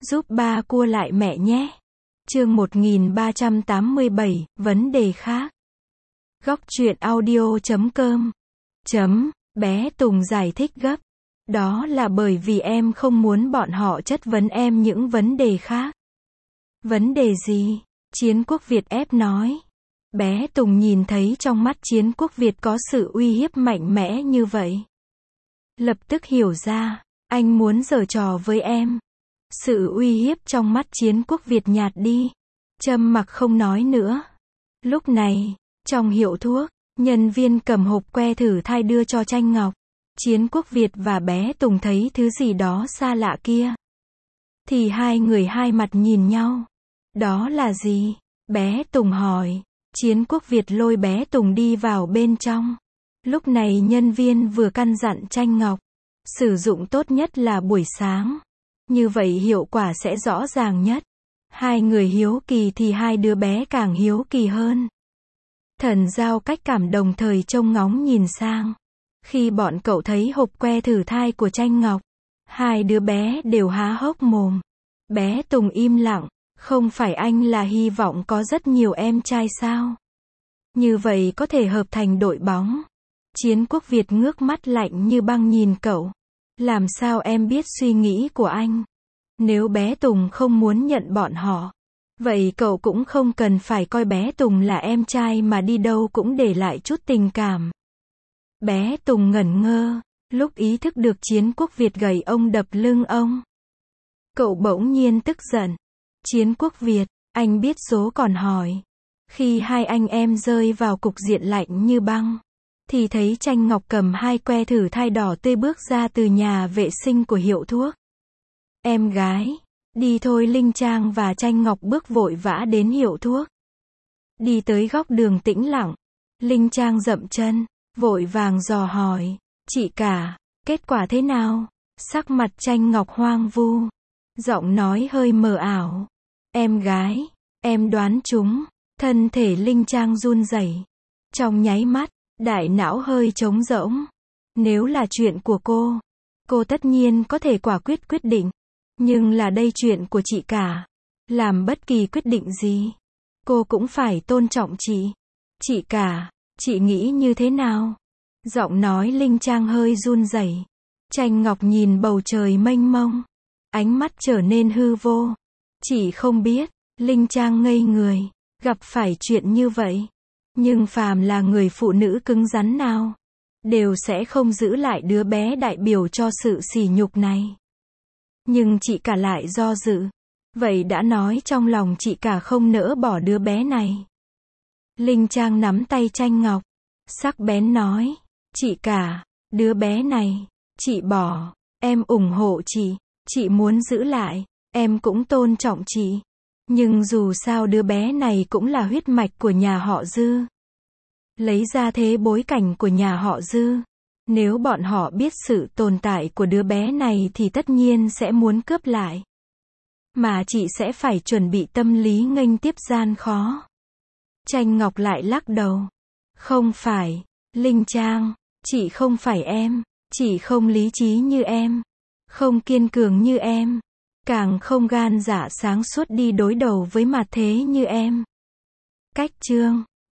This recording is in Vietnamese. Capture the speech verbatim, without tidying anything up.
Giúp ba cua lại mẹ nhé. Chương một nghìn ba trăm tám mươi bảy, vấn đề khác. Góc truyện audio chấm com. Chấm, bé Tùng giải thích gấp. Đó là bởi vì em không muốn bọn họ chất vấn em những vấn đề khác. Vấn đề gì? Chiến Quốc Việt ép nói. Bé Tùng nhìn thấy trong mắt Chiến Quốc Việt có sự uy hiếp mạnh mẽ như vậy. Lập tức hiểu ra, anh muốn giở trò với em. Sự uy hiếp trong mắt Chiến Quốc Việt nhạt đi. Trầm mặc không nói nữa. Lúc này, trong hiệu thuốc, nhân viên cầm hộp que thử thai đưa cho Tranh Ngọc. Chiến Quốc Việt và bé Tùng thấy thứ gì đó xa lạ kia. Thì hai người hai mặt nhìn nhau. Đó là gì? Bé Tùng hỏi. Chiến Quốc Việt lôi bé Tùng đi vào bên trong. Lúc này nhân viên vừa căn dặn Tranh Ngọc. Sử dụng tốt nhất là buổi sáng. Như vậy hiệu quả sẽ rõ ràng nhất. Hai người hiếu kỳ thì hai đứa bé càng hiếu kỳ hơn. Thần Giao cách cảm đồng thời trông ngóng nhìn sang. Khi bọn cậu thấy hộp que thử thai của Tranh Ngọc, hai đứa bé đều há hốc mồm. Bé Tùng im lặng, không phải anh là hy vọng có rất nhiều em trai sao? Như vậy có thể hợp thành đội bóng. Chiến Quốc Việt ngước mắt lạnh như băng nhìn cậu. Làm sao em biết suy nghĩ của anh? Nếu bé Tùng không muốn nhận bọn họ, vậy cậu cũng không cần phải coi bé Tùng là em trai mà đi đâu cũng để lại chút tình cảm. Bé Tùng ngẩn ngơ, lúc ý thức được Chiến Quốc Việt gầy ông đập lưng ông. Cậu bỗng nhiên tức giận. Chiến Quốc Việt, anh biết số còn hỏi. Khi hai anh em rơi vào cục diện lạnh như băng, thì thấy Tranh Ngọc cầm hai que thử thai đỏ tươi bước ra từ nhà vệ sinh của hiệu thuốc. Em gái, đi thôi. Linh Trang và Tranh Ngọc bước vội vã đến hiệu thuốc. Đi tới góc đường tĩnh lặng, Linh Trang dậm chân, vội vàng dò hỏi, chị cả, kết quả thế nào? Sắc mặt Tranh Ngọc hoang vu, giọng nói hơi mờ ảo. Em gái, em đoán chúng. Thân thể Linh Trang run rẩy. Trong nháy mắt, đại não hơi trống rỗng. Nếu là chuyện của cô, cô tất nhiên có thể quả quyết quyết định. Nhưng là đây chuyện của chị cả. Làm bất kỳ quyết định gì, cô cũng phải tôn trọng chị. Chị cả, chị nghĩ như thế nào? Giọng nói Linh Trang hơi run rẩy. Tranh Ngọc nhìn bầu trời mênh mông. Ánh mắt trở nên hư vô. Chị không biết. Linh Trang ngây người. Gặp phải chuyện như vậy. Nhưng phàm là người phụ nữ cứng rắn nào, đều sẽ không giữ lại đứa bé đại biểu cho sự sỉ nhục này. Nhưng chị cả lại do dự. Vậy đã nói trong lòng chị cả không nỡ bỏ đứa bé này. Linh Trang nắm tay Tranh Ngọc, sắc bén nói, chị cả, đứa bé này, chị bỏ, em ủng hộ chị, chị muốn giữ lại, em cũng tôn trọng chị. Nhưng dù sao đứa bé này cũng là huyết mạch của nhà họ Dư. Lấy ra thế bối cảnh của nhà họ Dư. Nếu bọn họ biết sự tồn tại của đứa bé này thì tất nhiên sẽ muốn cướp lại. Mà chị sẽ phải chuẩn bị tâm lý nghênh tiếp gian khó. Tranh Ngọc lại lắc đầu. Không phải, Linh Trang, chị không phải em, chị không lý trí như em, không kiên cường như em, càng không gan dạ sáng suốt đi đối đầu với mặt thế như em. Cách chương